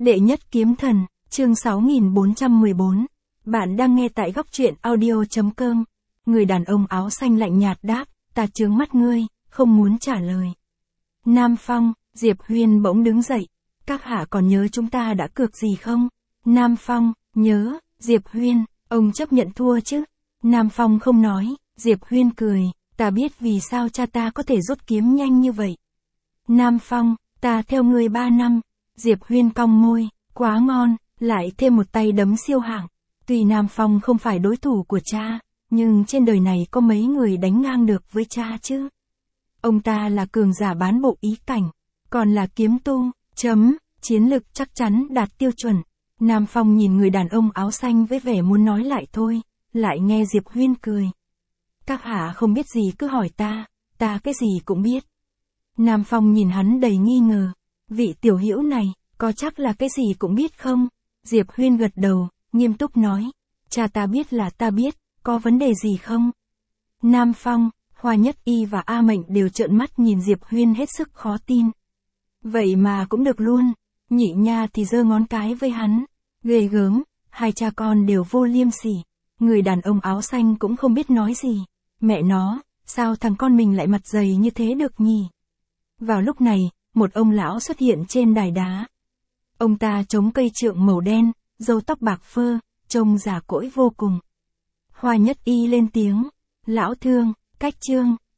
Đệ nhất kiếm thần, chương 6414. Bạn đang nghe tại góc truyện audio.com. Người đàn ông áo xanh lạnh nhạt đáp, ta chướng mắt ngươi, không muốn trả lời. Nam Phong, Diệp Huyên bỗng đứng dậy. Các hạ còn nhớ chúng ta đã cược gì không? Nam Phong, nhớ, Diệp Huyên, ông chấp nhận thua chứ? Nam Phong không nói, Diệp Huyên cười, ta biết vì sao cha ta có thể rút kiếm nhanh như vậy. Nam Phong, ta theo ngươi 3 năm. Diệp Huyên cong môi, quá ngon, lại thêm một tay đấm siêu hạng. Tuy Nam Phong không phải đối thủ của cha, nhưng trên đời này có mấy người đánh ngang được với cha chứ. Ông ta là cường giả bán bộ ý cảnh, còn là kiếm tu, chiến lực chắc chắn đạt tiêu chuẩn. Nam Phong nhìn người đàn ông áo xanh với vẻ muốn nói lại thôi, lại nghe Diệp Huyên cười. Các hạ không biết gì cứ hỏi ta cái gì cũng biết. Nam Phong nhìn hắn đầy nghi ngờ, vị tiểu hữu này, có chắc là cái gì cũng biết không? Diệp Huyên gật đầu, nghiêm túc nói, cha ta biết là ta biết, có vấn đề gì không? Nam Phong, Hoa Nhất Y và A Mệnh đều trợn mắt nhìn Diệp Huyên hết sức khó tin. Vậy mà cũng được luôn, Nhị Nha thì giơ ngón cái với hắn, ghê gớm, hai cha con đều vô liêm sỉ. Người đàn ông áo xanh cũng không biết nói gì, mẹ nó, sao thằng con mình lại mặt dày như thế được nhỉ? Vào lúc này, một ông lão xuất hiện trên đài đá. Ông ta chống cây trượng màu đen, râu tóc bạc phơ, trông già cỗi vô cùng. Hoa Nhất Y lên tiếng, lão Thương, cách Trương,